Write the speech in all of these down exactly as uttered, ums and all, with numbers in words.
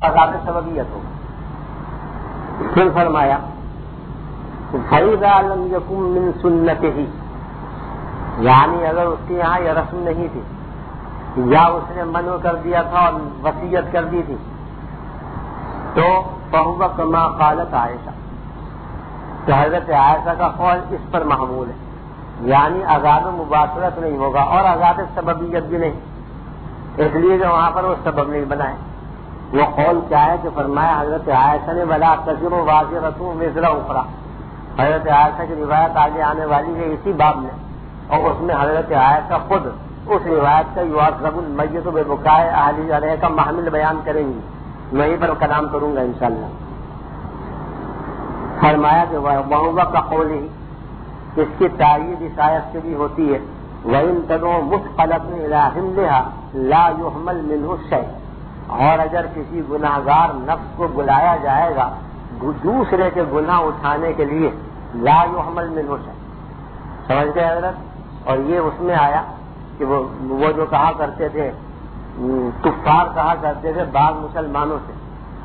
عذاب سببیت ہو. پھر فرمایا فَإِذَا لَمْ يَكُن مِّن سُنَّتِهِ، یعنی اگر اس کے یہاں یہ رسم نہیں تھی یا اس نے منع کر دیا تھا اور وصیت کر دی تھی، تو فَهُوَ كَمَا قَالَتْ عائشہ، تو حضرت عائشہ کا قول اس پر محمول ہے، یعنی عذاب مباشرت نہیں ہوگا اور عذاب سببیت بھی نہیں، اس لیے کہ وہاں پر وہ سبب نہیں بنا ہے. وہ قول کیا ہے کہ فرمایا حضرت عائشہ نے وَلَا تَزِرُ وَازِرَةٌ وِزْرَ أُخْرَىٰ، حضرت عائشہ کی روایت آگے آنے والی ہے اسی باب میں، اور اس میں حضرت عائشہ خود اس روایت کا یعذب المیت ببکاء اہلہ علیہ کا محمل بیان کریں گی. میں یہیں پر کلام کروں گا انشاءاللہ. فرمایا کہ وَهُوَ كَقَوْلِهِ، اس کی تائید اس آیت سے بھی ہوتی ہے وَإِن تَدْعُ مُثْقَلَةٌ إِلَىٰ حِمْلِهَا لَا يُحْمَلْ مِنْهُ شَيْءٌ، اور اگر کسی گناہگار نفس کو بلایا جائے گا دوسرے کے گناہ اٹھانے کے لیے، لا يحمل منه شيء، سمجھ گئے حضرت. اور یہ اس میں آیا کہ وہ وہ جو کہا کرتے تھے کفار کہا کرتے تھے بعض مسلمانوں سے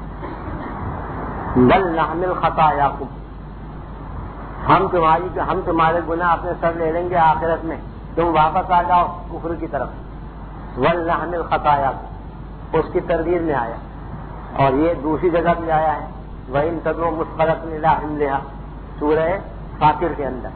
بل نحمل خطاياكم، ہم تمہاری ہم تمہارے گناہ اپنے سر لے لیں گے آخرت میں، تم واپس آ جاؤ کفر کی طرف. بل نحمل خطاياكم اس کی تردید میں آیا، اور یہ دوسری جگہ بھی آیا ہے وَإِن تَدْعُ مُثْقَلَةٌ إِلَىٰ حِمْلِهَا سورہ فاطر کے اندر.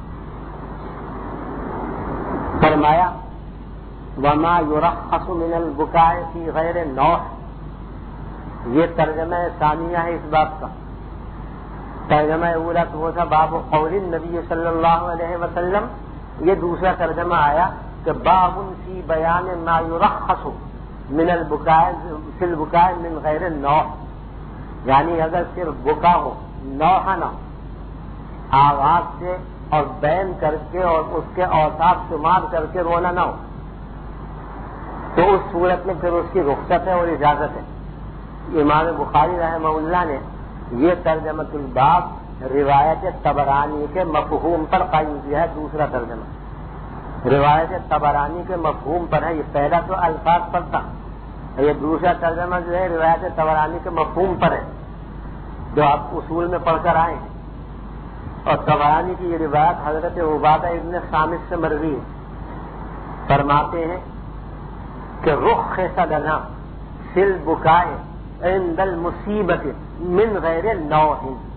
فرمایا وَمَا يُرَخَّصُ مِنَ الْبُكَاءِ فِي غَيْرِ النَّوْحِ، یہ ترجمہ ثانیہ ہے اس باب کا. ترجمہ اولا تو وہ تھا باب قول النبی صلی اللہ علیہ وسلم، یہ دوسرا ترجمہ آیا کہ باب فی بیان ما یرخص من البکاء فی البکاء من غیر النوح، یعنی اگر صرف بکا ہو، نوحہ نہ آواز سے اور بین کر کے اور اس کے اوصاف شمار کر کے رونا نہ ہو، تو اس صورت میں پھر اس کی رخصت ہے اور اجازت ہے. امام بخاری رحمہ اللہ نے یہ ترجمہ الباب روایت طبرانی کے مفہوم پر قائم کیا ہے. دوسرا ترجمہ روایت طبرانی کے مفہوم پر ہے، یہ پہلا تو الفاظ پر تھا، یہ دوسرا ترجمہ جو ہے روایت طبرانی کے مفہوم پر ہے جو آپ اصول میں پڑھ کر آئے ہیں. اور طبرانی کی یہ روایت حضرت عبادہ ابن صامت سے مروی ہے. فرماتے ہیں کہ رخص لنا فی البکاء عند المصیبت من غیر نوح،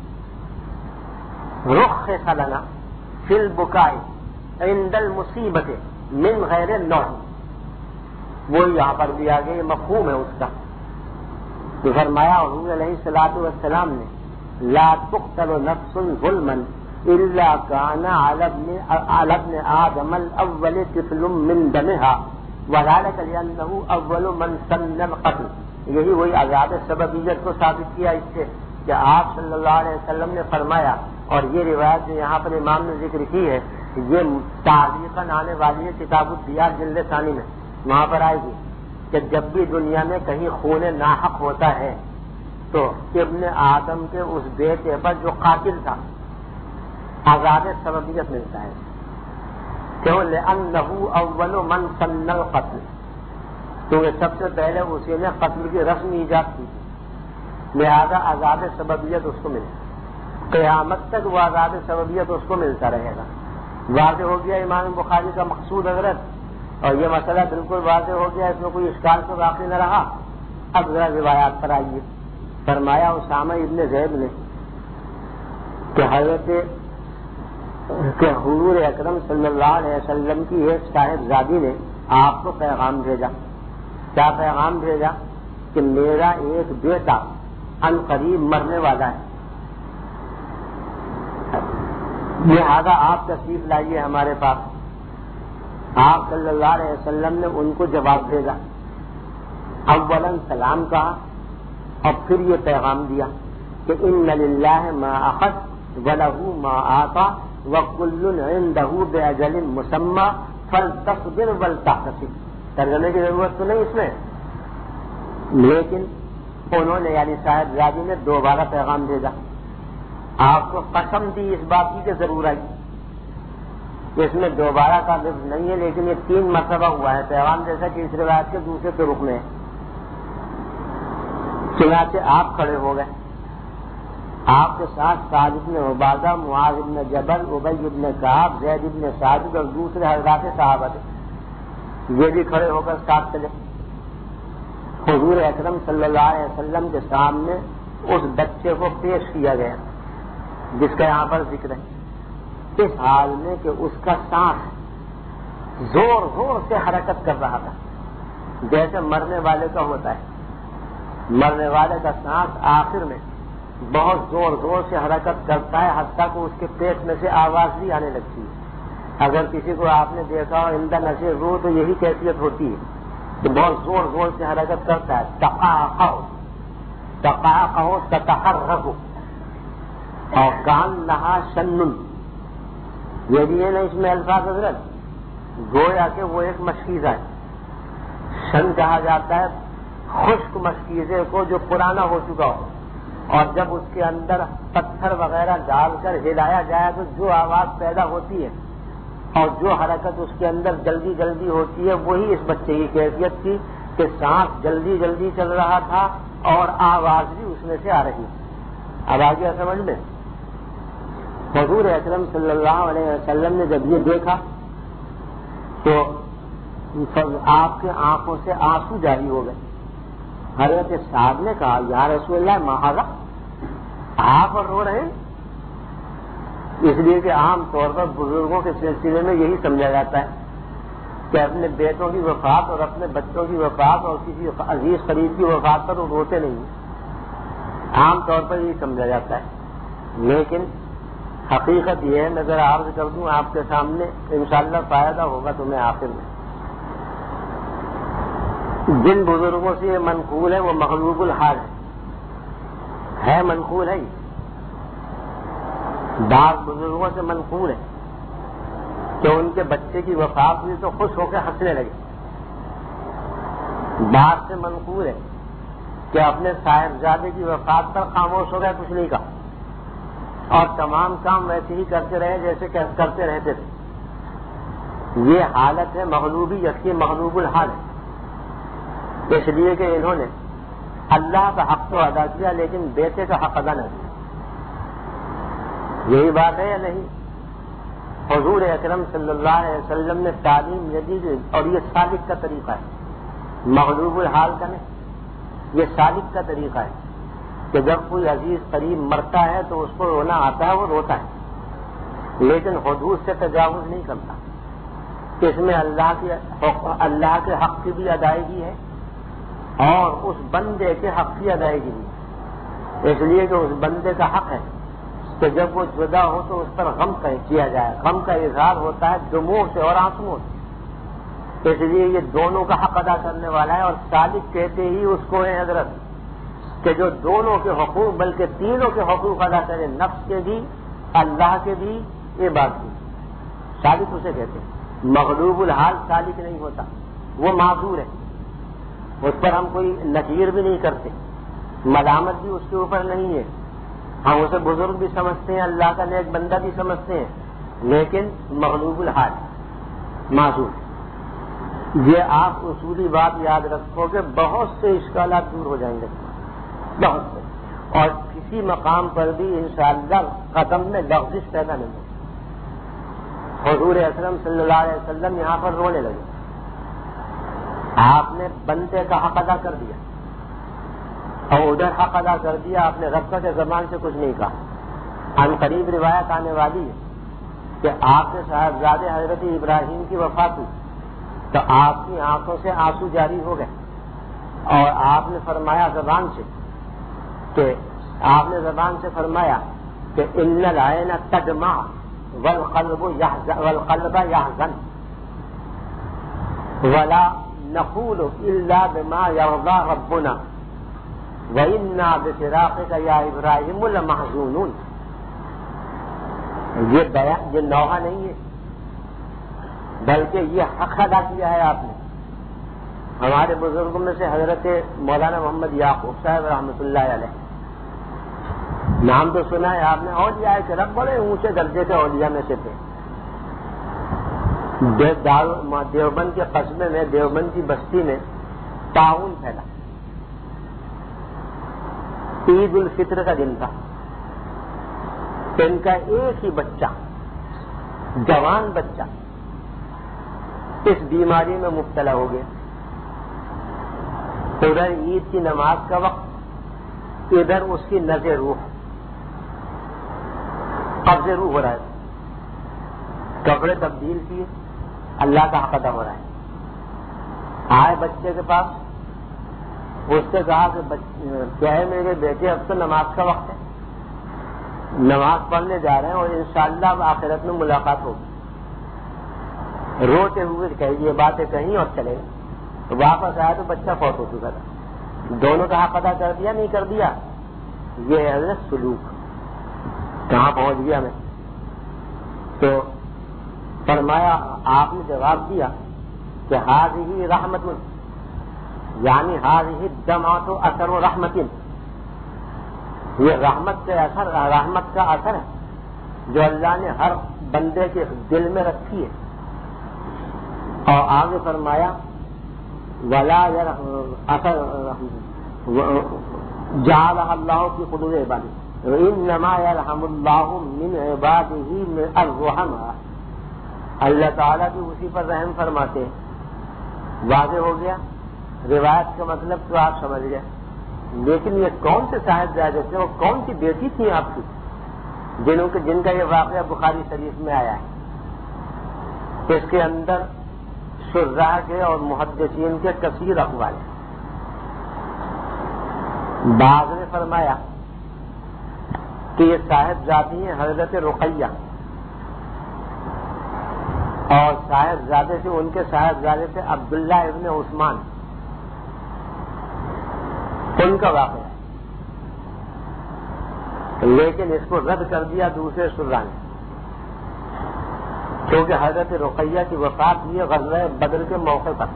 رخص لنا فی البکاء عند المصیبت من غیر نوح، وہ یہاں پر بھی آگے یہ مفہوم ہے اس کا. تو فرمایا حضور علیہ الصلوۃ والسلام نے لا تقتل نفس ظلما الا كان على ابن آدم الاول طفل من دمها وذلك لانه اول من سن القتل. یہی وہی عذاب سببیت کو ثابت کیا اس سے کہ آپ صلی اللہ علیہ وسلم نے فرمایا، اور یہ روایت جو یہاں پر امام نے ذکر کی ہے یہ تعلیقاً آنے والی ہے کتاب الدیات جلد ثانی میں، وہاں پر آئے گی کہ جب بھی دنیا میں کہیں خون ناحق ہوتا ہے تو ابن آدم کے اس بیٹے پر جو قاتل تھا عذاب سببیت ملتا ہے. کیوں؟ لأنه اول من سن القتل، کیونکہ سب سے پہلے اسی نے قتل کی رسم ایجاد کی تھی، لہذا عذاب سببیت اس کو ملے. قیامت تک وہ عذاب سببیت اس کو ملتا رہے گا. واضح ہو گیا امام بخاری کا مقصود حضرت، اور یہ مسئلہ بالکل واضح ہو گیا، اس میں کوئی اشکال تو باقی نہ رہا. اب ذرا روایات پر آئیے. فرمایا اسامہ ابن زید نے کہ حضرت کہ حضور اکرم صلی اللہ علیہ وسلم کی ایک صاحبزادی نے آپ کو پیغام بھیجا. کیا پیغام بھیجا؟ کہ میرا ایک بیٹا ان قریب مرنے والا ہے، لہذا آپ تشریف لائیے ہمارے پاس. آپ صلی اللہ علیہ وسلم نے ان کو جواب بھیجا، اولاً سلام کہا اور پھر یہ پیغام دیا کہ ان للہ ما اخذ ولہ ما آتا وکل عندہ باجل مسمى فلتصبر ولتحتسب. ترجمے کی ضرورت تو نہیں اس میں، لیکن انہوں نے یعنی صاحبزادی نے دوبارہ پیغام بھیجا. آپ کو قسم دی اس بات کی کہ ضرور آئی. اس میں دوبارہ کا لفظ نہیں ہے، لیکن یہ تین مرتبہ ہوا ہے پیغام، جیسا کہ اس روایت کے دوسرے کے رخ میں ہے. چنانچہ آپ کھڑے ہو گئے، آپ کے ساتھ سعد بن عبادہ، معاذ بن جبل، ابی بن کعب، زید بن ثابت اور دوسرے حضرات صحابہ تھے، یہ بھی کھڑے ہو کر ساتھ چلے۔ حضور اکرم صلی اللہ علیہ وسلم کے سامنے اس بچے کو پیش کیا گیا جس کا یہاں پر ذکر ہے، اس حال میں کہ اس کا سانس زور زور سے حرکت کر رہا تھا، جیسے مرنے والے کا ہوتا ہے۔ مرنے والے کا سانس آخر میں بہت زور زور سے حرکت کرتا ہے، حتیٰ کہ اس کے پیٹ میں سے آواز بھی آنے لگتی ہے۔ اگر کسی کو آپ نے دیکھا ہو اندر نشے روح تو یہی کیفیت ہوتی ہے کہ بہت زور زور سے حرکت کرتا ہے۔ تقاقع تقاقع تتحرک اور کان لہا شنن، یہ بھی ہے نا اس میں الفاظ حضرت، گویا کہ وہ ایک مشکیزہ ہے۔ شن کہا جاتا ہے خشک مشکیزے کو جو پرانا ہو چکا ہو، اور جب اس کے اندر پتھر وغیرہ ڈال کر ہلایا جائے تو جو آواز پیدا ہوتی ہے اور جو حرکت اس کے اندر جلدی جلدی ہوتی ہے، وہی اس بچے کی کیفیت تھی کہ سانس جلدی جلدی چل رہا تھا اور آواز بھی اس میں سے آ رہی تھی۔ اب آگے سمجھ میں، حضور اکرم صلی اللہ علیہ وسلم نے جب یہ دیکھا تو آپ کے آنکھوں سے آنسو جاری ہو گئے۔ حضرت صاحب نے کہا یا رسول اللہ مہذا، آپ اور رو رہے ہیں؟ اس لیے کہ عام طور پر بزرگوں کے سلسلے میں یہی سمجھا جاتا ہے کہ اپنے بیٹوں کی وفات اور اپنے بچوں کی وفات اور کسی عزیز قریب کی وفات پر وہ روتے نہیں ہیں، عام طور پر یہی سمجھا جاتا ہے۔ لیکن حقیقت یہ ہے، میں ذرا عرض کر دوں آپ کے سامنے، انشاءاللہ فائدہ ہوگا تمہیں آخر میں۔ جن بزرگوں سے یہ منقول ہے وہ مغلوب الحال ہے، ہے منقول ہے، بعض بزرگوں سے منقول ہے کہ ان کے بچے کی وفات ہوئی تو خوش ہو کے ہنسنے لگے، بعض سے منقول ہے کہ اپنے صاحبزادے کی وفات پر خاموش ہو گئے، کچھ نہیں کہا اور تمام کام ویسے ہی کرتے رہے جیسے کرتے رہتے تھے۔ یہ حالت ہے مغلوبیت کی، مغلوب الحال ہے، اس لیے کہ انہوں نے اللہ کا حق تو ادا کیا لیکن بیٹے کا حق ادا نہ کیا۔ یہی بات ہے یا نہیں؟ حضور اکرم صلی اللہ علیہ وسلم نے تعلیم جدید، اور یہ سالک کا طریقہ ہے، مغلوب الحال کا نہیں، یہ سالک کا طریقہ ہے کہ جب کوئی عزیز قریب مرتا ہے تو اس کو رونا آتا ہے، وہ روتا ہے، لیکن حدود سے تجاوز نہیں کرتا۔ اس میں اللہ کے اللہ کے حق کی بھی ادائیگی ہے اور اس بندے کے حق کی ادائیگی بھی، اس لیے کہ اس بندے کا حق ہے کہ جب وہ جدا ہو تو اس پر غم کیا جائے، غم کا اظہار ہوتا ہے دموع سے اور آنسوؤں سے، اس لیے یہ دونوں کا حق ادا کرنے والا ہے۔ اور سالک کہتے ہی اس کو ہے حضرت کہ جو دونوں کے حقوق بلکہ تینوں کے حقوق ادا کرے، نفس کے بھی، اللہ کے بھی، یہ بات بھی، سالک اسے کہتے ہیں۔ مغلوب الحال سالک نہیں ہوتا، وہ معذور ہے، اس پر ہم کوئی نکیر بھی نہیں کرتے، ملامت بھی اس کے اوپر نہیں ہے، ہم اسے بزرگ بھی سمجھتے ہیں، اللہ کا نیک بندہ بھی سمجھتے ہیں، لیکن مغلوب الحال معذور۔ یہ آپ اصولی بات یاد رکھو کہ بہت سے اشکالات دور ہو جائیں گے، بہت سے، اور کسی مقام پر بھی انشاءاللہ قدم میں لغزش پیدا نہیں ہوگی۔ حضور اکرم صلی اللہ علیہ وسلم یہاں پر رونے لگے، آپ نے بندے کا حق ادا کر دیا اور ادھر حق ادا کر دیا، آپ نے رب کے زبان سے کچھ نہیں کہا۔ عن قریب روایت آنے والی ہے کہ آپ کے صاحبزادے حضرت ابراہیم کی وفات ہوئی تو آپ کی آنکھوں سے آنسو جاری ہو گئے، اور آپ نے فرمایا زبان سے کہ آپ نے زبان سے فرمایا کہ ان العین تدمع والقلب يحزن والقلب يحزن ولا نقول الا بما يرضى ربنا وإنا بفراقك يا ابراہیم لمحزونون۔ یہ بیان یہ نوحہ نہیں ہے بلکہ یہ حق ادا کیا ہے آپ نے۔ ہمارے بزرگوں میں سے حضرت مولانا محمد یعقوب صاحب رحمۃ اللہ علیہ، نام تو سنا ہے آپ نے، اولیاء کرام بڑے اونچے درجے کے اولیاء میں سے تھے۔ دیوبند کے قصبے میں، دیوبند کی بستی میں طاعون پھیلا، عید الفطر کا دن تھا. ان کا ایک ہی بچہ، جوان بچہ، اس بیماری میں مبتلا ہو گیا. ادھر عید کی نماز کا وقت، ادھر اس کی نظر روح، قبض روح ہو رہا ہے. کپڑے تبدیل کیے، اللہ کا حق ادا ہو رہا ہے. آئے بچے کے پاس، اس سے کہا کہ کیا ہے میرے بیٹے، اب تو نماز کا وقت ہے، نماز پڑھنے جا رہے ہیں اور انشاءاللہ اب آخرت میں ملاقات ہوگی. روتے ہوئے کہیے باتیں کہیں اور چلے گئے. تو واپس آیا تو بچہ فوت ہو چکا تھا. دونوں کا حق ادا کر دیا نہیں کر دیا؟ یہ ہے سلوک. کہاں پہنچ گیا میں؟ تو فرمایا، آپ نے جواب دیا کہ ہذہ رحمت، یعنی ہذہ دمعۃ اثر و رحمت، یہ رحمت کے اثر، رحمت کا اثر ہے جو اللہ نے ہر بندے کے دل میں رکھی ہے. اور آگے فرمایا ولا اثر جعل اللہ کی قدور عبادی انما یرحم اللہ من عبادہ الرحماء. اللہ تعالیٰ بھی اسی پر رحم فرماتے ہیں. واضح ہو گیا روایت کا مطلب تو آپ سمجھ گئے. لیکن یہ کون سے صاحبزادے تھے اور کون سی بیٹی تھی آپ کی جنہوں کے جن کا یہ واقعہ بخاری شریف میں آیا ہے؟ اس کے اندر شراح کے اور محدثین کے کثیر اقوال ہیں. بعض نے فرمایا کہ یہ صاحبزادی ہیں حضرت رقیہ، اور صاحبزادے سے ان کے صاحبزادے سے عبداللہ ابن عثمان، ان کا واقعہ ہے. لیکن اس کو رد کر دیا دوسرے شراح نے، کیونکہ حضرت رقیہ کی وفات ہوئی غزوہ بدر کے موقع پر،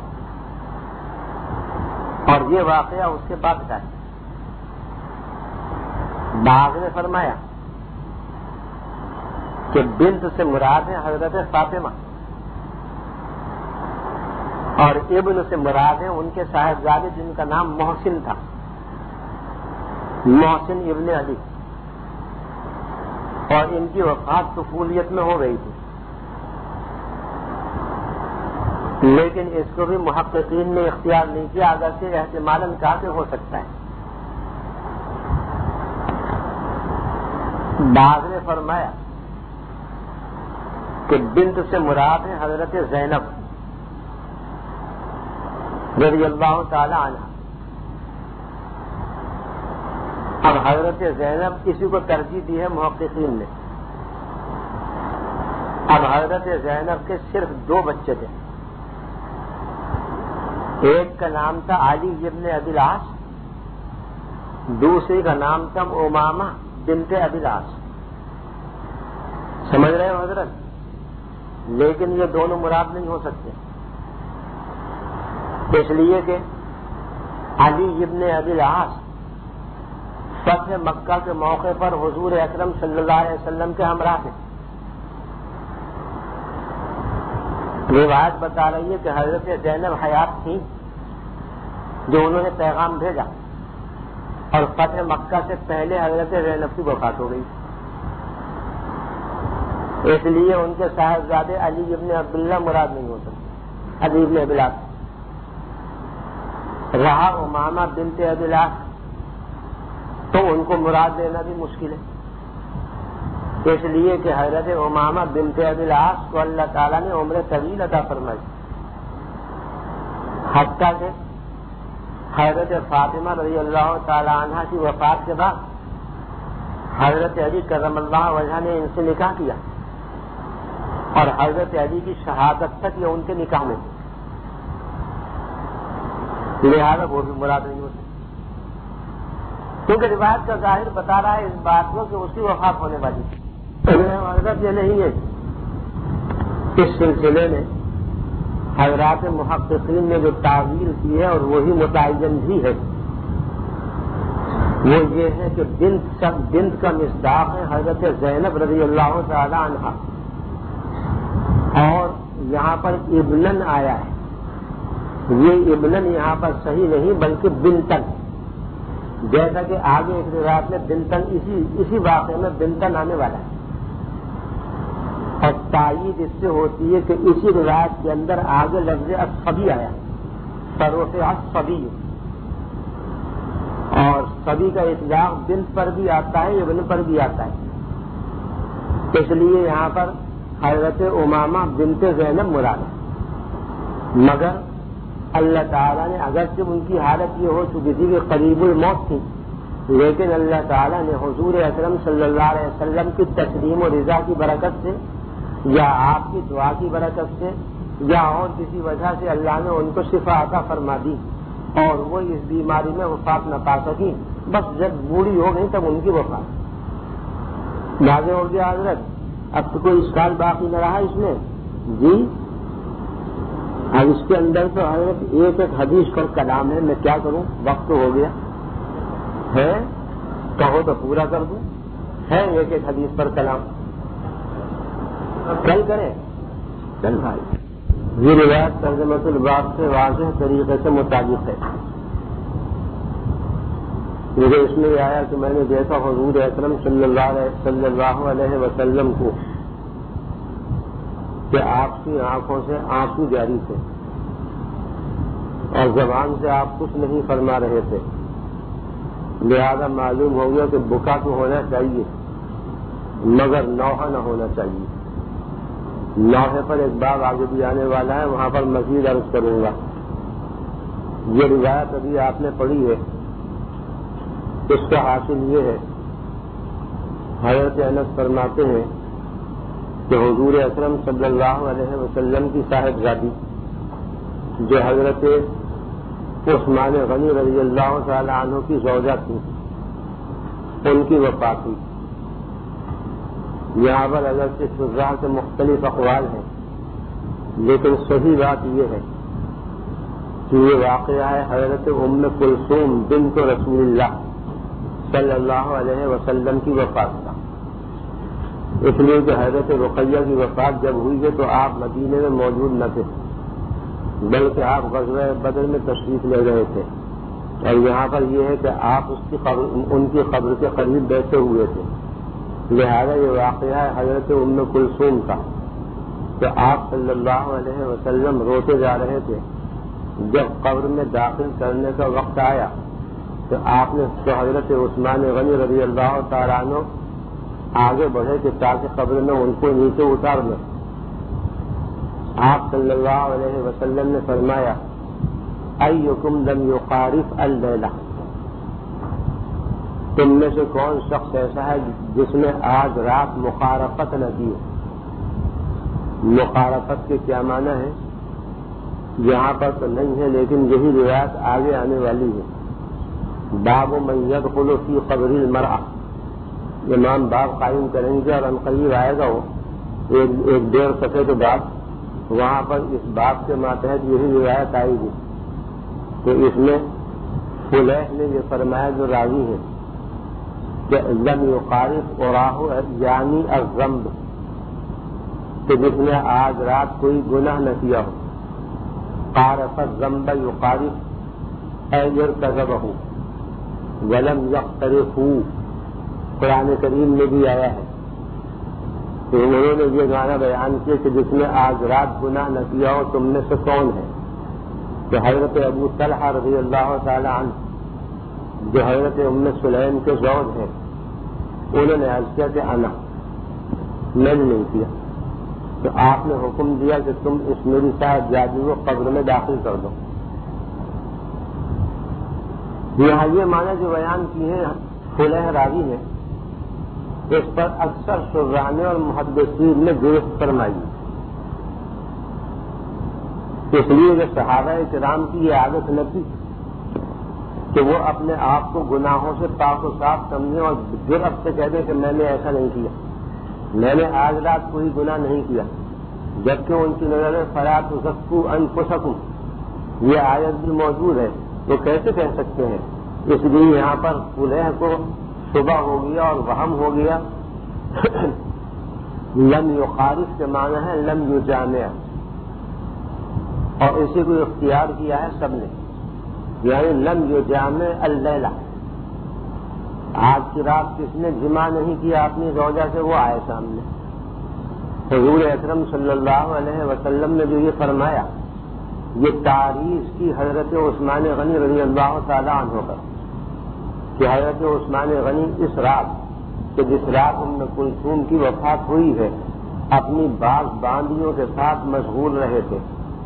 اور یہ واقعہ اس کے بعد کا ہے. بعض نے فرمایا کہ بنت سے مراد ہے حضرت فاطمہ، اور ابن سے مراد ہے ان کے صاحبزادے جن کا نام محسن تھا، محسن ابن علی، اور ان کی وفات طفولیت میں ہو گئی تھی. لیکن اس کو بھی محققین نے اختیار نہیں کیا، اگرچہ احتمالاً کہا کہ ہو سکتا ہے. بعض نے فرمایا کہ بنت سے مراد ہے حضرت زینب رضی اللہ تعالی عنہ. اب حضرت زینب کسی کو ترجیح دی ہے محققین نے. اب حضرت زینب کے صرف دو بچے تھے. ایک کا نام تھا علی ابن ابی العاص، دوسری کا نام تھا امامہ بنت ابی العاص. سمجھ رہے ہو حضرت؟ لیکن یہ دونوں مراد نہیں ہو سکتے، اس لیے کہ علی ابن ابی العاص فتح مکہ کے موقع پر حضور اکرم صلی اللہ علیہ وسلم کے ہمراہ تھے. روایت بتا رہی ہے کہ حضرت زینب حیات تھی جو انہوں نے پیغام بھیجا، اور فتح مکہ سے پہلے حضرت زینب کی وفات ہو گئی. اس لیے ان کے صاحبزادے علی ابن عبداللہ مراد نہیں ہو سکتے، علی ابن ابی العاص. رہا امامہ بنت ابی العاص تو ان کو مراد دینا بھی مشکل ہے، اس لیے کہ حضرت امامہ بنت ابی العاص کو اللہ تعالیٰ نے عمر طویل عطا فرمائی، حتیٰ کہ حضرت فاطمہ رضی اللہ تعالی عنہ کی وفات کے بعد حضرت علی کرم اللہ وجہ نے ان سے نکاح کیا، اور حضرت علی کی شہادت تک یہ ان کے نکاح میں تھی. لہذا وہ بھی مراد نہیں ہوتی، کیونکہ روایت کا ظاہر بتا رہا ہے اس بات کو کہ اس کی وفات ہونے والی تھی. حضرت یہ نہیں ہے. اس سلسلے میں حضرات محققین نے جو تعویل کی ہے اور وہی متعین بھی ہے، وہ یہ ہے کہ بنت بنت کا مصداق ہے حضرت زینب رضی اللہ تعالی عنہا، اور یہاں پر ابنن آیا ہے. یہ ابنن یہاں پر صحیح نہیں بلکہ بنتن، جیسا کہ آگے ایک روایت میں بنتن اسی اسی واقعے میں بنتن آنے والا ہے، اور تائید اس سے ہوتی ہے کہ اسی روایت کے اندر آگے لفظ الصبی آیا، سروف الصبی، اور صبی کا اطلاق بنت پر بھی آتا ہے، ابن پر بھی آتا ہے، اس لیے یہاں پر حضرت امامہ بنت زینب مراد ہے، مگر اللہ تعالیٰ نے اگرچہ ان کی حالت یہ ہو چکی تھی کہ قریب الموت تھی، لیکن اللہ تعالیٰ نے حضور اکرم صلی اللہ علیہ وسلم کی تسلیم و رضا کی برکت سے یا آپ کی دعا کی برکت سے یا اور کسی وجہ سے اللہ نے ان کو شفا عطا فرما دی اور وہ اس بیماری میں وفات نہ پا سکی، بس جب بوڑھی ہو گئی تب ان کی وفات واضح ہو گیا حضرت۔ اب تو کوئی اشکال باقی نہ رہا اس میں جی۔ اب اس کے اندر تو حضرت ایک ایک حدیث پر کلام ہے، میں کیا کروں، وقت تو ہو گیا ہے، کہو تو پورا کر دوں، ہے ایک ایک حدیث پر کلام، کل کریں چل بھائی۔ یہ روایت ترجمۃ الباب سے واضح طریقے سے مطابق ہے، مجھے اس میں یہ آیا کہ میں نے دیکھا حضور اکرم صلی اللہ علیہ صلی اللہ علیہ وسلم کو کہ آپ کی آنکھوں سے آنسو جاری تھے اور زبان سے آپ کچھ نہیں فرما رہے تھے، لہذا معلوم ہو گیا کہ بکا تو ہونا چاہیے مگر نوحہ نہ ہونا چاہیے۔ نوحے پر ایک باب آگے بھی آنے والا ہے، وہاں پر مزید عرض کروں گا۔ یہ روایت ابھی آپ نے پڑھی ہے، اس کا حاصل یہ ہے، حضرت انس فرماتے ہیں کہ حضور اکرم صلی اللہ علیہ وسلم کی صاحبزادی جو حضرت عثمان غنی رضی اللہ تعالی عنہ کی زوجہ تھی، ان کی وفات ہوئی۔ یہاں پر اگرچہ شراح کے مختلف اقوال ہیں، لیکن صحیح بات یہ ہے کہ یہ واقعہ ہے حضرت ام کلثوم بنت رسول اللہ صلی اللہ علیہ وسلم کی وفات کا، اس لیے کہ حضرت رقیہ کی وفات جب ہوئی ہے تو آپ مدینے میں موجود نہ تھے، بلکہ آپ غزوہ بدر میں تشریف لے گئے تھے، اور یہاں پر یہ ہے کہ آپ اس کی قبر ان کی قبر کے قریب بیٹھے ہوئے تھے، لہذا یہ واقعہ ہے حضرت ام کلثوم کا کہ آپ صلی اللہ علیہ وسلم روتے جا رہے تھے، جب قبر میں داخل کرنے کا وقت آیا تو آپ نے تو حضرت عثمان غنی رضی اللہ تعالیٰ عنہ آگے بڑھے کہ تاکہ قبر میں ان کو نیچے اتار لیں۔ آپ صلی اللہ علیہ وسلم نے فرمایا ایکم لم یقارف اللیلہ، تم میں سے کون شخص ایسا ہے جس نے آج رات مقارفت نہ کی؟ مقارفت کے کیا معنی ہے یہاں پر تو نہیں ہے، لیکن یہی روایت آگے آنے والی ہے۔ باب من يدخل فی قبر المرأة، امام باب قائم کریں گے اور عنقریب آئے گا وہ ایک, ایک ڈیڑھ صفحے کے بعد، وہاں پر اس باب کے ماتحت یہی روایت آئے گی۔ تو اس میں فلیح نے یہ فرمایا جو راوی ہے کہ لم یقارف اوراہ یعنی الذنب، کہ جس نے آج رات کوئی گناہ نہ کیا ہو، قارف الذنب یقارف اے یرتکبہ ولم یقترفہ، قرآن کریم میں بھی آیا ہے۔ تو انہوں نے یہ گانا بیان کیا کہ جس نے آج رات گناہ نہ کیا ہو تم میں سے کون ہے؟ تو حضرت ابو طلحہ رضی اللہ تعالی عنہ جو حضرت ام سلیم کے زوج ہیں، انہوں نے عرض کیا کہ انا، میں نے نہیں کیا۔ تو آپ نے حکم دیا کہ تم اس میری صاحبزادی کو قبر میں داخل کر دو۔ یہاں یہ معنی جو بیان کی ہے فلیح راوی نے، اس پر اکثر شراح اور محدثین نے گرفت فرمائی، اس لیے کہ صحابہ کرام کی یہ عادت نہ تھی کہ وہ اپنے آپ کو گناہوں سے پاک و صاف سمجھیں اور جرأت سے کہہ دیں کہ میں نے ایسا نہیں کیا، میں نے آج رات کوئی گناہ نہیں کیا، جبکہ ان کی نظر میں فلا تزکوا انفسکم یہ آیت بھی موجود ہے، تو کیسے کہہ سکتے ہیں؟ اس لیے یہاں پر فلیح کو شبہ ہو گیا اور وہم ہو گیا۔ لم یقارف کے معنی ہے لم یجامع، اور اسی کو اختیار کیا ہے سب نے، یعنی لم یجامع اللیلہ، آج کی رات کس نے جمع نہیں کیا اپنی زوجہ سے وہ آئے سامنے. حضور اکرم صلی اللہ علیہ وسلم نے جو یہ فرمایا یہ تعریف کی حضرت عثمان غنی رضی اللہ تعالیٰ عنہ پر کہ حضرت عثمان غنی اس رات کہ جس رات ام کلثوم کی وفات ہوئی ہے اپنی باز باندیوں کے ساتھ مشغول رہے تھے.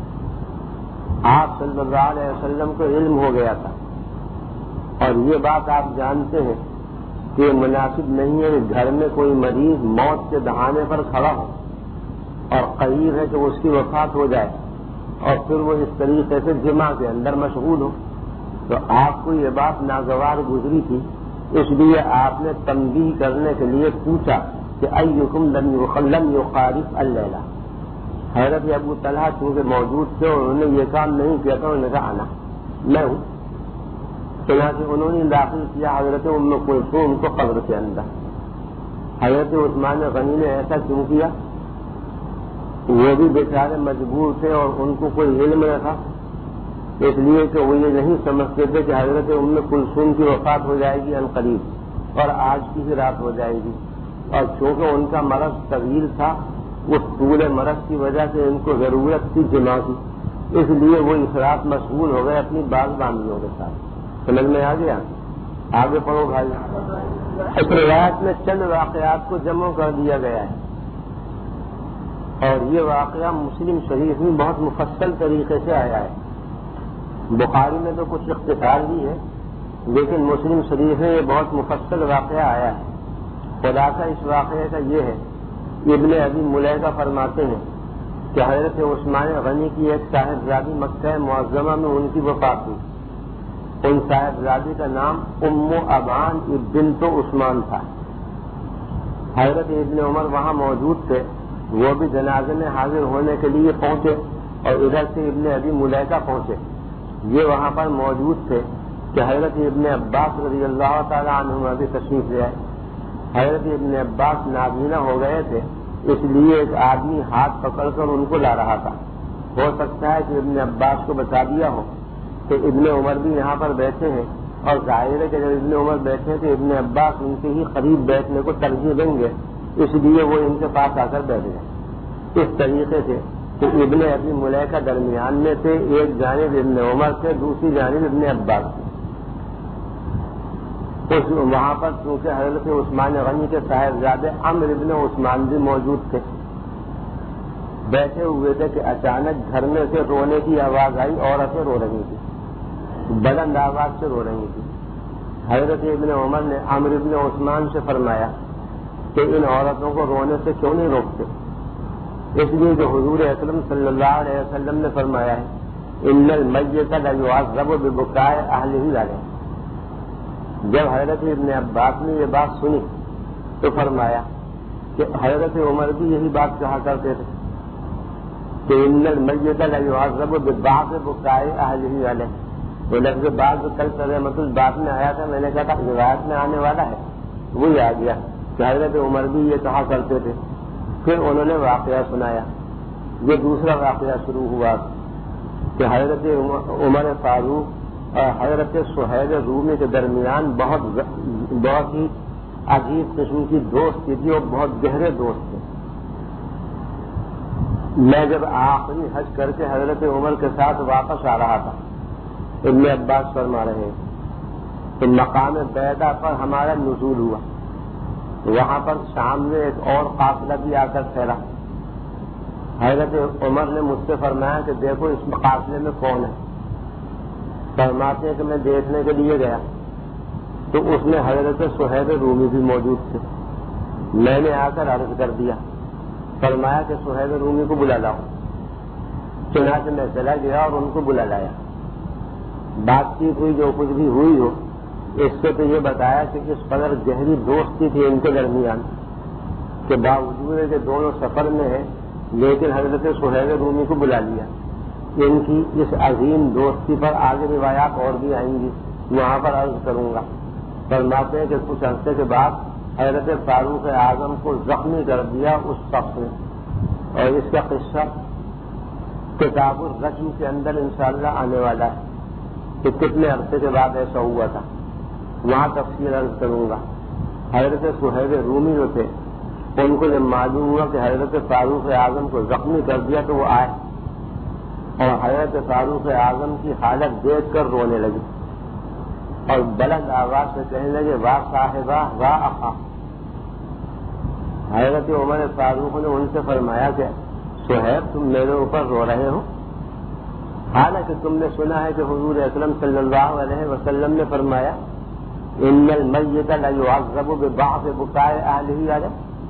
آپ صلی اللہ علیہ وسلم کو علم ہو گیا تھا اور یہ بات آپ جانتے ہیں کہ مناسب نہیں ہے کہ گھر میں کوئی مریض موت کے دہانے پر کھڑا ہو اور قریب ہے کہ اس کی وفات ہو جائے اور پھر وہ اس طریقے سے جمع کے اندر مشغول ہو. تو آپ کو یہ بات ناگوار گزری تھی، اس لیے آپ نے تنبیہ کرنے کے لیے پوچھا کہ ایکم لم یقارف اللیلہ. حضرت ابو طلحہ چونکہ موجود تھے اور انہوں نے یہ کام نہیں کیا تھا، انہوں نے کہا آنا میں ہوں. چنانچہ انہوں نے داخل کیا حضرت ام کلثوم کو قبر کے اندر. حضرت عثمان غنی نے ایسا کیوں کیا؟ وہ بھی بیچارے مجبور تھے اور ان کو کوئی علم نہ تھا، اس لیے کہ وہ یہ نہیں سمجھتے تھے کہ حضرت ام کلثوم کی وفات ہو جائے گی عنقریب اور آج کی ہی رات ہو جائے گی. اور چونکہ ان کا مرض طویل تھا اس طول مرض کی وجہ سے ان کو ضرورت تھی جمع کی، اس لیے وہ اس رات مشغول ہو گئے اپنی باز باندیوں کے ساتھ. سمجھ میں آ گیا؟ آگے پڑھو بھائی. اس روایت میں چند واقعات کو جمع کر دیا گیا ہے اور یہ واقعہ مسلم شریف میں بہت مفصل طریقے سے آیا ہے. بخاری میں تو کچھ اختصار بھی ہے لیکن مسلم شریف میں یہ بہت مفصل واقعہ آیا ہے. خلاصہ اس واقعے کا یہ ہے، ابن ابی ملیکہ فرماتے ہیں کہ حضرت عثمان غنی کی ایک صاحبزادی مکہ معظمہ میں ان کی وفات ہوئی. ان صاحبزادی کا نام ام ابان بنت عثمان تھا. حضرت ابن عمر وہاں موجود تھے، وہ بھی جنازے میں حاضر ہونے کے لیے پہنچے اور ادھر سے ابن ابی ملیکہ پہنچے. یہ وہاں پر موجود تھے کہ حضرت ابن عباس رضی اللہ تعالیٰ عنہما بھی تشریف لے آئے. حضرت ابن عباس نابینا ہو گئے تھے، اس لیے ایک آدمی ہاتھ پکڑ کر ان کو لا رہا تھا. ہو سکتا ہے کہ ابن عباس کو بتا دیا ہو کہ ابن عمر بھی یہاں پر بیٹھے ہیں اور ظاہر ہے کہ جب ابن عمر بیٹھے تو ابن عباس ان کے ہی قریب بیٹھنے کو ترجیح دیں گے، اس لیے وہ ان کے پاس آ کر بیٹھ گئے. اس طریقے سے کہ ابن ابی ملیکہ درمیان میں تھے، ایک جانب ابن عمر تھے، دوسری جانب ابن عباس تھے. اس وہاں پر چونکہ حضرت عثمان غنی کے صاحبزادے عمرو ابن عثمان بھی موجود تھے. بیٹھے ہوئے تھے کہ اچانک گھر میں سے رونے کی آواز آئی. عورتیں رو رہی تھیں، بلند آواز سے رو رہی تھیں. حضرت ابن عمر نے عمرو ابن عثمان سے فرمایا کہ ان عورتوں کو رونے سے کیوں نہیں روکتے؟ اس لیے جو حضور اکرم صلی اللہ علیہ وسلم نے فرمایا ہے ان المیت لیعذب ببکاء اہلہ علیہ. جب حضرت ابن عباس نے یہ بات سنی تو فرمایا کہ حضرت عمر بھی یہی بات کہا کرتے تھے کہ ان المیت لیعذب ببعض بکاء اہلہ علیہ. وہ لفظ بعض کل ترجمۃ الباب میں آیا تھا، میں نے کہا تھا روایت میں آنے والا ہے، وہی آ گیا کہ حضرت عمر بھی یہ کہا کرتے تھے. پھر انہوں نے واقعہ سنایا. یہ دوسرا واقعہ شروع ہوا کہ حضرت عمر فاروق اور حضرت سہیل رومی کے درمیان بہت بہت ہی عجیب قسم کی دوستی تھی اور بہت گہرے دوست تھے. میں جب آخری حج کر کے حضرت عمر کے ساتھ واپس آ رہا تھا، ابن عباس فرما رہے تو مقام بیدا پر ہمارا نزول ہوا. وہاں پر شام میں ایک اور قافلہ بھی آ کر ٹھہرا. حضرت عمر نے مجھ سے فرمایا کہ دیکھو اس قافلے میں کون ہے. فرماتے ہیں کہ میں دیکھنے کے لیے گیا تو اس میں حضرت سہیل رومی بھی موجود تھے. میں نے آ کر عرض کر دیا، فرمایا کہ سہیل رومی کو بلا لاؤ. چنانچہ میں چلا گیا اور ان کو بلا لایا. بات چیت ہوئی، جو کچھ بھی ہوئی ہو. اس سے تو یہ بتایا کہ اس قدر گہری دوستی تھی ان کے درمیان کہ باوجود کہ دونوں سفر میں ہیں لیکن حضرت سہیل رومی کو بلا لیا. ان کی اس عظیم دوستی پر آگے روایات اور بھی آئیں گی، وہاں پر عرض کروں گا. فرماتے ہیں کہ کچھ عرصے کے بعد حضرت فاروق اعظم کو زخمی کر دیا اس شخص نے، اور اس کا قصہ کتاب الرجم کے اندر انشاءاللہ آنے والا ہے کہ کتنے عرصے کے بعد ایسا ہوا تھا. وہاں تفصیل عرض کروں گا. حضرت صہیب رومی جو تھے ان کو جب معلوم ہوا کہ حضرت فاروق اعظم کو زخمی کر دیا تو وہ آئے اور حضرت فاروق اعظم کی حالت دیکھ کر رونے لگے اور بلند آواز سے کہنے لگے واہ صاحبہ واہ اخا. حضرت عمر فاروق نے ان سے فرمایا کہ صہیب تم میرے اوپر رو رہے ہو، حالانکہ تم نے سنا ہے کہ حضور اکرم صلی اللہ علیہ وسلم نے فرمایا ان المیت لیعذب ببعض بکاء اہلہ علیہ.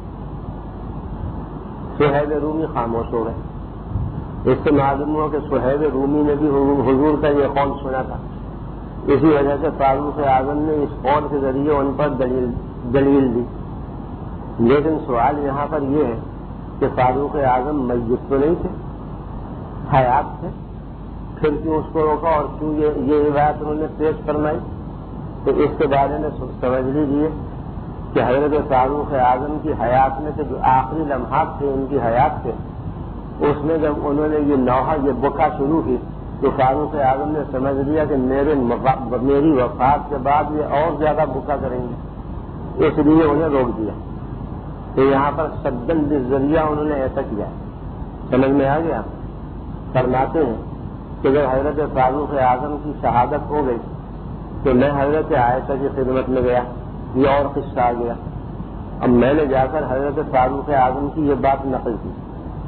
صہیب رومی خاموش ہو گئے. اس سے معلوم ہوا کہ صہیب رومی نے بھی حضور کا یہ قول سنا تھا. اسی وجہ سے فاروق اعظم نے اس قول کے ذریعے ان پر دلیل دلیل دی. لیکن سوال یہاں پر یہ ہے کہ فاروق اعظم میت تو نہیں تھے، حیات تھے، پھر کیوں اس کو روکا اور کیوں یہ یہ روایت انہوں نے پیش فرمائی؟ تو اس کے بارے میں سمجھ لیجیے کہ حضرت فاروق اعظم کی حیات میں سے جو آخری لمحات تھے ان کی حیات کے، اس میں جب انہوں نے یہ نوحہ یہ بکا شروع کی تو فاروق اعظم نے سمجھ لیا کہ میرے میری وفات کے بعد یہ اور زیادہ بکا کریں گے، اس لیے انہیں روک دیا. تو یہاں پر سدن بالذریعہ انہوں نے ایسا کیا. سمجھ میں آ گیا؟ فرماتے ہیں کہ جب حضرت فاروق اعظم کی شہادت ہو گئی تو میں حضرت عائشہ کی خدمت میں گیا. یہ اور قصہ آ گیا. اب میں نے جا کر حضرت فاروق اعظم کی یہ بات نقل کی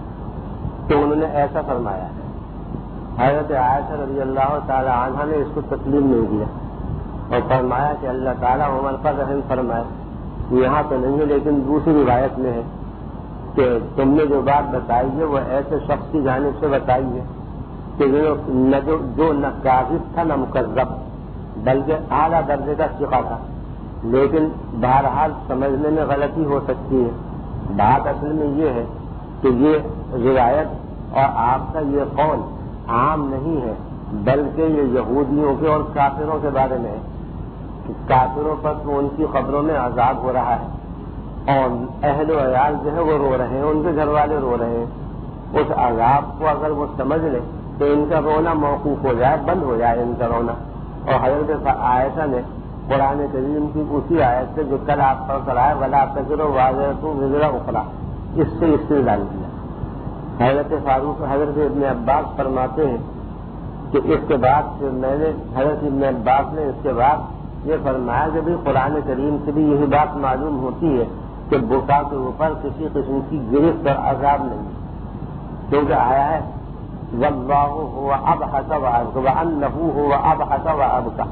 تو انہوں نے ایسا فرمایا. حضرت عائشہ رضی اللہ تعالی عنہ نے اس کو تسلیم نہیں کیا اور فرمایا کہ اللہ تعالیٰ عمر پر رحم فرمائے. یہاں تو نہیں ہے لیکن دوسری روایت میں ہے کہ تم نے جو بات بتائی ہے وہ ایسے شخص کی جانب سے بتائی ہے کہ جو نہ کاذب تھا نہ مکذب بلکہ اعلیٰ درجے کا ثقہ تھا. لیکن بہرحال سمجھنے میں غلطی ہو سکتی ہے. بات اصل میں یہ ہے کہ یہ روایت اور آپ کا یہ قول عام نہیں ہے بلکہ یہ یہودیوں کے اور کافروں کے بارے میں ہے. کافروں پر تو ان کی قبروں میں عذاب ہو رہا ہے اور اہل و عیال جو ہے وہ رو رہے ہیں، ان کے گھر والے رو رہے ہیں. اس عذاب کو اگر وہ سمجھ لیں تو ان کا رونا موقوف ہو جائے، بند ہو جائے ان کا رونا. اور حضرت عائشہ نے قرآن کریم کی اسی آیت سے جو کل آپ پڑھ کر آئے ولا تذر واضح وزر اخرى اس سے استدلال کیا. حضرت فاروق حضرت ابن عباس فرماتے ہیں کہ اس کے بعد میں نے حضرت ابن عباس نے اس کے بعد یہ فرمایا کہ بھی قرآن کریم سے بھی یہی بات معلوم ہوتی ہے کہ بکا کے اوپر کسی قسم کی گرفت اور عذاب نہیں، کیونکہ آیا ہے واللہ هو ابحث وابکى وانه هو ابحث وابکى،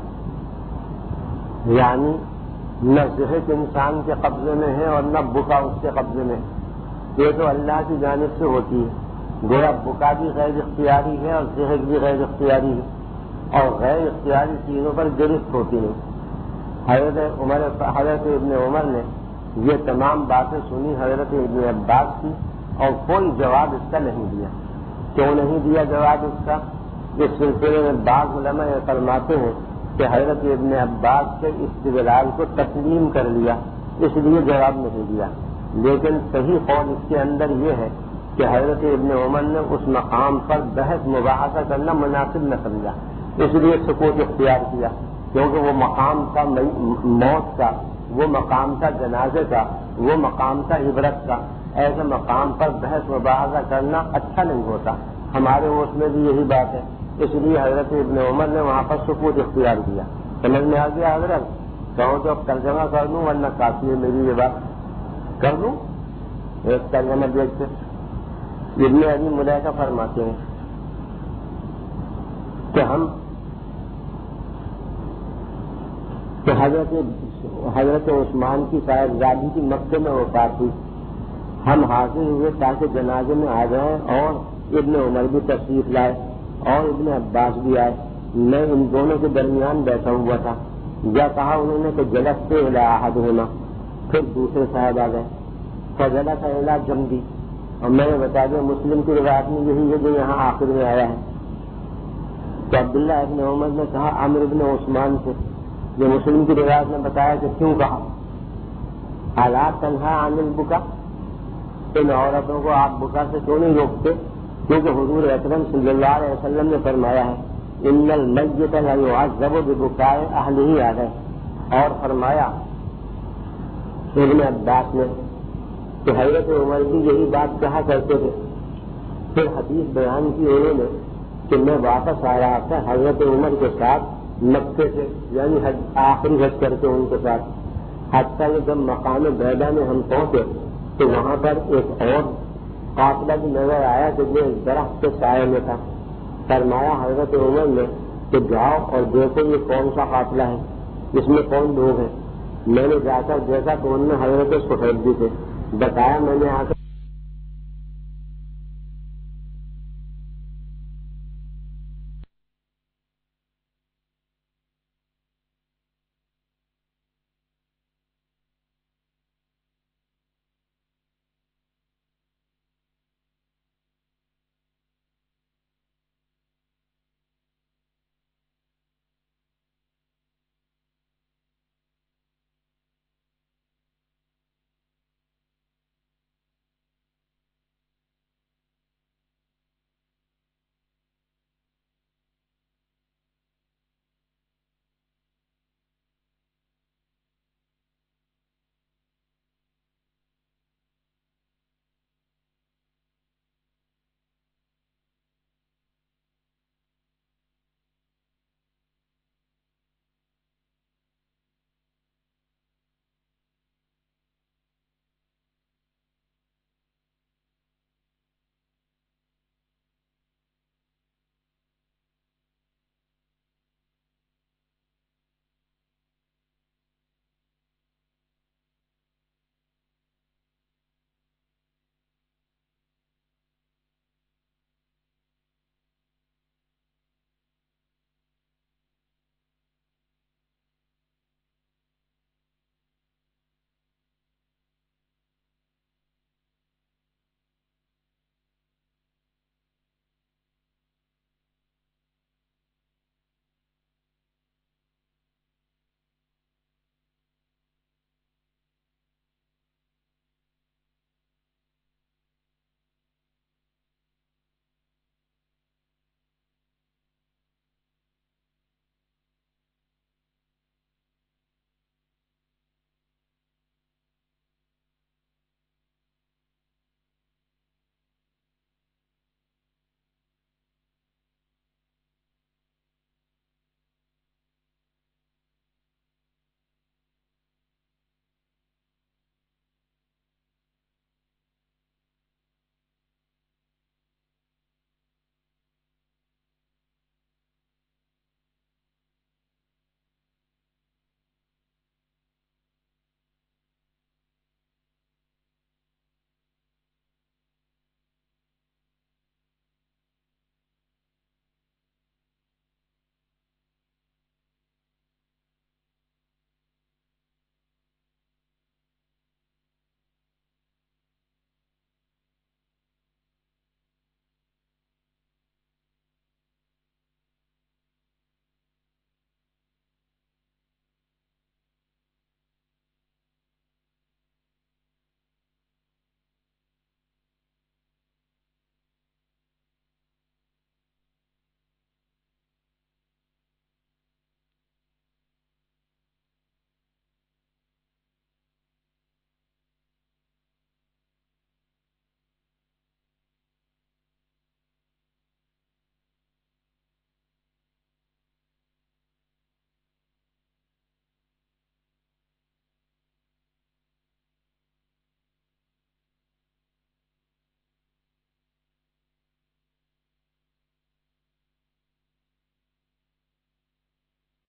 یعنی نہ صحت انسان کے قبضے میں ہے اور نہ بکا اس کے قبضے میں ہے. یہ تو اللہ کی جانب سے ہوتی ہے. گویا بکا بھی غیر اختیاری ہے اور صحت بھی غیر اختیاری ہے اور غیر اختیاری چیزوں پر گرفت ہوتی ہے. حضرت عمر حضرت ابن عمر نے یہ تمام باتیں سنی حضرت ابن عباس کی اور کوئی جواب اس کا نہیں دیا. کیوں نہیں دیا جواب اس کا؟ اس سلسلے میں بعض علماء یہ فرماتے ہیں کہ حضرت ابن عباس کے استدلال کو تسلیم کر لیا اس لیے جواب نہیں دیا. لیکن صحیح قول اس کے اندر یہ ہے کہ حضرت ابن عمر نے اس مقام پر بحث مباحثہ کرنا مناسب نہ سمجھا، اس لیے سکوت اختیار کیا، کیونکہ وہ مقام تھا موت کا، وہ مقام تھا جنازے کا، وہ مقام تھا عبرت کا. ایسے مقام پر بحث مباحثہ کرنا اچھا نہیں ہوتا. ہمارے ہوش میں بھی یہی بات ہے، اس لیے حضرت ابن عمر نے وہاں پر سکوت اختیار کیا. سمجھ میں آ گیا حضرت؟ کہو تو اب ترجمہ کر دوں ورنہ کافی ہے میری یہ بات. کر دوں ایک ترجمہ دیکھتے. ابن ابی ملیکہ فرماتے ہیں کہ ہم کہ حضرت حضرت عثمان کی صاحبزادی کی مکے میں وفات ہوئی. ہم حاضر ہوئے تاکہ جنازے میں آ جائیں اور ابن عمر بھی تشریف لائے اور ابن عباس بھی آئے. میں ان دونوں کے درمیان بیٹھا ہوا تھا. یا کہا انہوں نے کہ جلستے الی احدہما، پھر دوسرے صاحب آ گئے فجلس الی جنبی، اور میں نے بتا دیا مسلم کی روایت میں یہی ہے جو یہاں آخر میں آیا ہے. تو عبداللہ ابن عمر نے کہا عمرو ابن عثمان سے، جو مسلم کی روایت میں بتایا کہ کیوں کہا الا تنہا عن البکا، ان عورتوں کو آپ بکا سے کیوں نہیں روکتے؟ کیونکہ حضور اکرم صلی اللہ علیہ وسلم نے فرمایا ہے ان المیت لا يعذب ببکاء اہلہ علیہ، اور فرمایا ابن عباس نے کہ حضرت عمر بھی یہی بات کہا کرتے تھے. پھر حدیث بیان کی انہوں نے کہ میں واپس آ رہا تھا حضرت عمر کے ساتھ مکے سے، یعنی حج آخری حج کر کے ان کے ساتھ، حتیٰ کہ جب مقام بیدا میں ہم پہنچے تو وہاں پر ایک اور قافلہ بھی نظر آیا کہ جو ایک درخت کے سائے میں تھا. فرمایا حضرت عمر نے کہ جاؤ اور دیکھو یہ کون سا قافلہ ہے، اس میں کون لوگ ہیں. میں نے جا کر دیکھا تو ان میں حضرت سہیل بھی تھے. بتایا میں نے آ کر